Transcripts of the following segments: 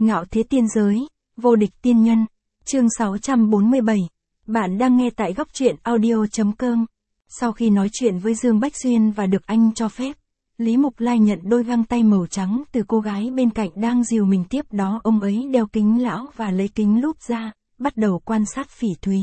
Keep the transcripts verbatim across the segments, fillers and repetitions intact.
Ngạo thế tiên giới, vô địch tiên nhân, chương sáu trăm bốn mươi bảy. Bạn đang nghe tại góc truyện audio.com. Sau khi nói chuyện với Dương Bách Xuyên và được anh cho phép, Lý Mục Lai nhận đôi găng tay màu trắng từ cô gái bên cạnh đang dìu mình, tiếp đó ông ấy đeo kính lão và lấy kính lúp ra, bắt đầu quan sát Phỉ Thúy.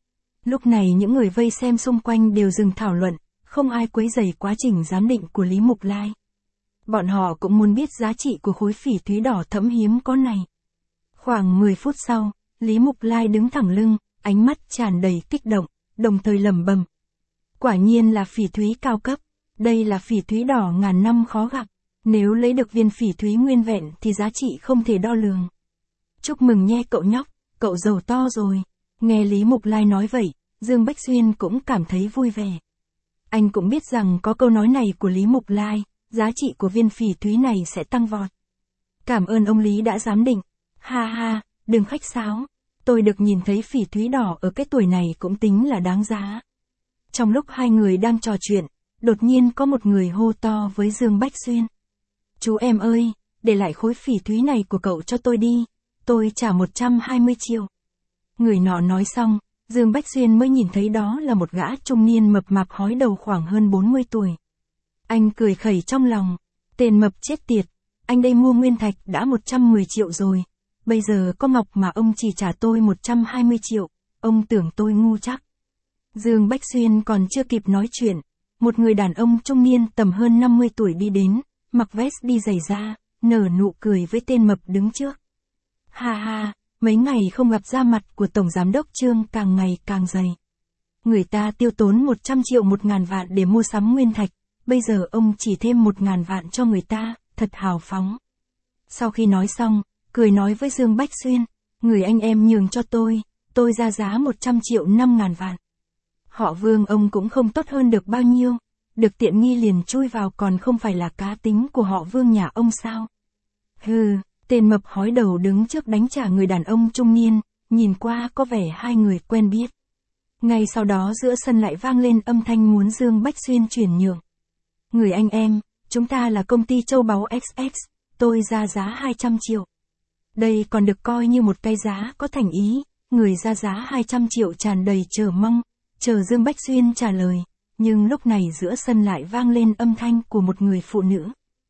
Lúc này những người vây xem xung quanh đều dừng thảo luận, không ai quấy rầy quá trình giám định của Lý Mục Lai. Bọn họ cũng muốn biết giá trị của khối phỉ thúy đỏ thẫm hiếm có này. Khoảng mười phút sau, Lý Mục Lai đứng thẳng lưng, ánh mắt tràn đầy kích động, đồng thời lẩm bẩm. Quả nhiên là phỉ thúy cao cấp, đây là phỉ thúy đỏ ngàn năm khó gặp, nếu lấy được viên phỉ thúy nguyên vẹn thì giá trị không thể đo lường. Chúc mừng nhé cậu nhóc, cậu giàu to rồi. Nghe Lý Mục Lai nói vậy, Dương Bách Xuyên cũng cảm thấy vui vẻ. Anh cũng biết rằng có câu nói này của Lý Mục Lai, giá trị của viên phỉ thúy này sẽ tăng vọt. Cảm ơn ông Lý đã giám định. Ha ha, đừng khách sáo. Tôi được nhìn thấy phỉ thúy đỏ ở cái tuổi này cũng tính là đáng giá. Trong lúc hai người đang trò chuyện, đột nhiên có một người hô to với Dương Bách Xuyên. Chú em ơi, để lại khối phỉ thúy này của cậu cho tôi đi, tôi trả một trăm hai mươi triệu. Người nọ nói xong, Dương Bách Xuyên mới nhìn thấy đó là một gã trung niên mập mạp hói đầu khoảng hơn bốn mươi tuổi. Anh cười khẩy trong lòng, tên mập chết tiệt, anh đây mua nguyên thạch đã một trăm mười triệu rồi, bây giờ có ngọc mà ông chỉ trả tôi một trăm hai mươi triệu, ông tưởng tôi ngu chắc. Dương Bách Xuyên còn chưa kịp nói chuyện, một người đàn ông trung niên tầm hơn năm mươi tuổi đi đến, mặc vest đi giày da, nở nụ cười với tên mập đứng trước. Ha ha, mấy ngày không gặp, da mặt của Tổng Giám đốc Trương càng ngày càng dày. Người ta tiêu tốn một trăm triệu một ngàn vạn để mua sắm nguyên thạch, bây giờ ông chỉ thêm một ngàn vạn cho người ta, thật hào phóng. Sau khi nói xong, cười nói với Dương Bách Xuyên, người anh em nhường cho tôi, tôi ra giá một trăm triệu năm ngàn vạn. Họ Vương ông cũng không tốt hơn được bao nhiêu, được tiện nghi liền chui vào còn không phải là cá tính của họ Vương nhà ông sao. Hừ, tên mập hói đầu đứng trước đánh trả người đàn ông trung niên, nhìn qua có vẻ hai người quen biết. Ngay sau đó giữa sân lại vang lên âm thanh muốn Dương Bách Xuyên chuyển nhượng. Người anh em, chúng ta là công ty châu báu ích ích, tôi ra giá hai trăm triệu. Đây còn được coi như một cái giá có thành ý, người ra giá hai trăm triệu tràn đầy chờ mong, chờ Dương Bách Xuyên trả lời, nhưng lúc này giữa sân lại vang lên âm thanh của một người phụ nữ.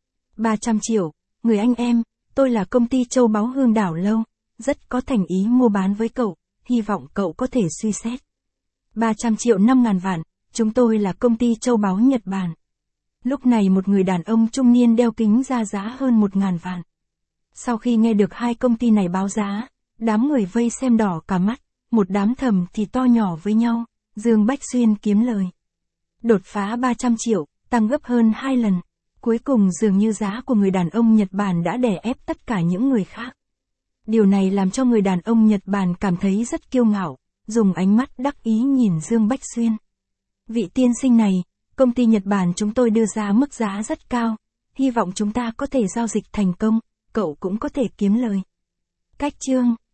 ba trăm triệu, người anh em, tôi là công ty châu báu Hương Đảo Lâu, rất có thành ý mua bán với cậu, hy vọng cậu có thể suy xét. ba trăm triệu năm ngàn vạn, chúng tôi là công ty châu báu Nhật Bản. Lúc này một người đàn ông trung niên đeo kính ra giá hơn một ngàn vạn. Sau khi nghe được hai công ty này báo giá, đám người vây xem đỏ cả mắt, một đám thầm thì to nhỏ với nhau, Dương Bách Xuyên kiếm lời. Đột phá ba trăm triệu, tăng gấp hơn hai lần. Cuối cùng dường như giá của người đàn ông Nhật Bản đã đè ép tất cả những người khác. Điều này làm cho người đàn ông Nhật Bản cảm thấy rất kiêu ngạo, dùng ánh mắt đắc ý nhìn Dương Bách Xuyên. Vị tiên sinh này, công ty Nhật Bản chúng tôi đưa ra mức giá rất cao, hy vọng chúng ta có thể giao dịch thành công, cậu cũng có thể kiếm lời. Cách chương